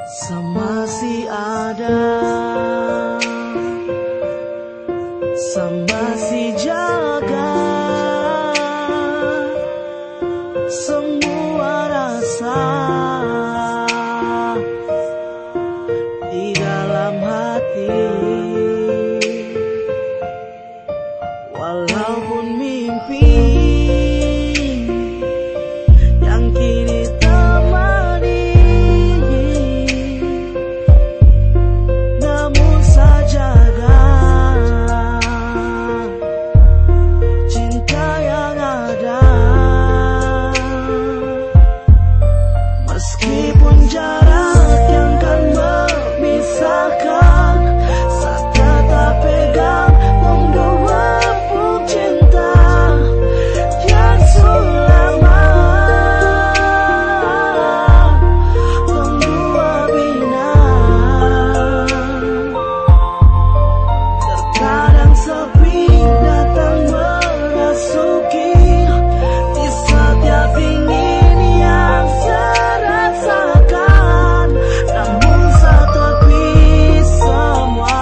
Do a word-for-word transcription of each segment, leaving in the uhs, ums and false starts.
Masih ada, masih jaga semua rasa di dalam hati, walaupun mimpi yang kini temani, namun sajaga cinta yang ada, meskipun jarak yang kan memisahkan, saat tetap pegang membawa peluk cinta yang selama membawa bina. Terkadang sepi datang merasuki di setiap ingin yang saya rasakan, namun saya tepi semua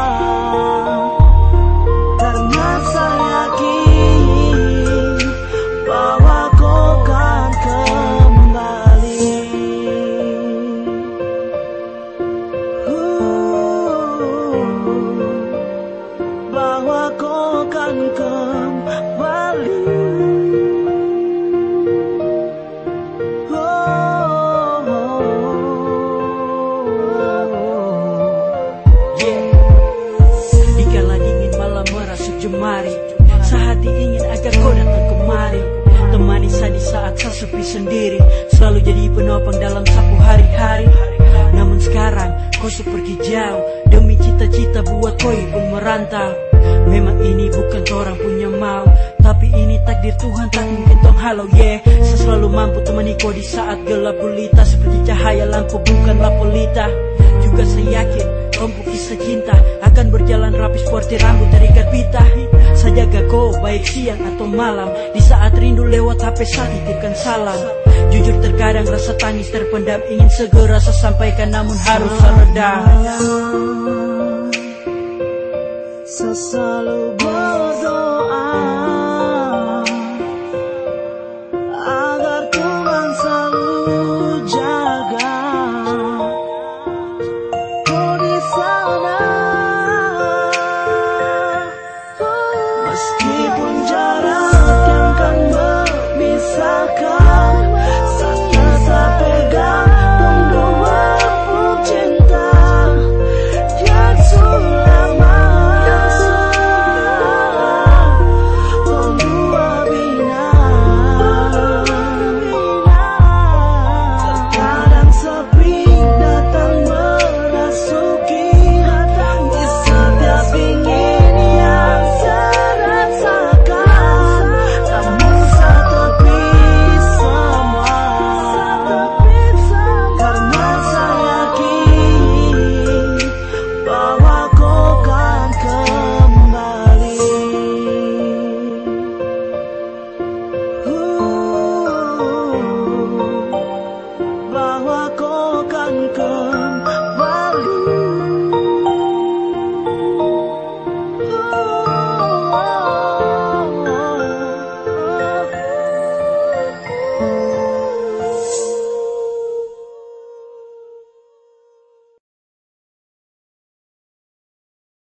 karena saya yakin bahwa kau kan kembali. Bahwa kau kan kembali. Dikala dingin malam merasuk jemari, sehati ingin agar kau datang kemari, temani saya di saat saya sepi sendiri, selalu jadi penopang dalam sapu hari-hari. Namun sekarang kau sudah pergi jauh demi cita-cita buat kau pun merantau. Memang ini bukan orang punya mau, tapi ini takdir Tuhan, tak mungkin tong halau. Yeah, saya selalu mampu temani kau di saat gelap gulita, seperti cahaya lampu bukanlah pelita. Juga saya yakin rompu kisah cinta akan berjalan rapi seperti rambut terikat pita. Saya jaga kau baik siang atau malam, di saat rindu lewat H P saya titipkan salam. Jujur terkadang rasa tangis terpendam, ingin segera saya sampaikan namun harus redam. Saya selalu berdoa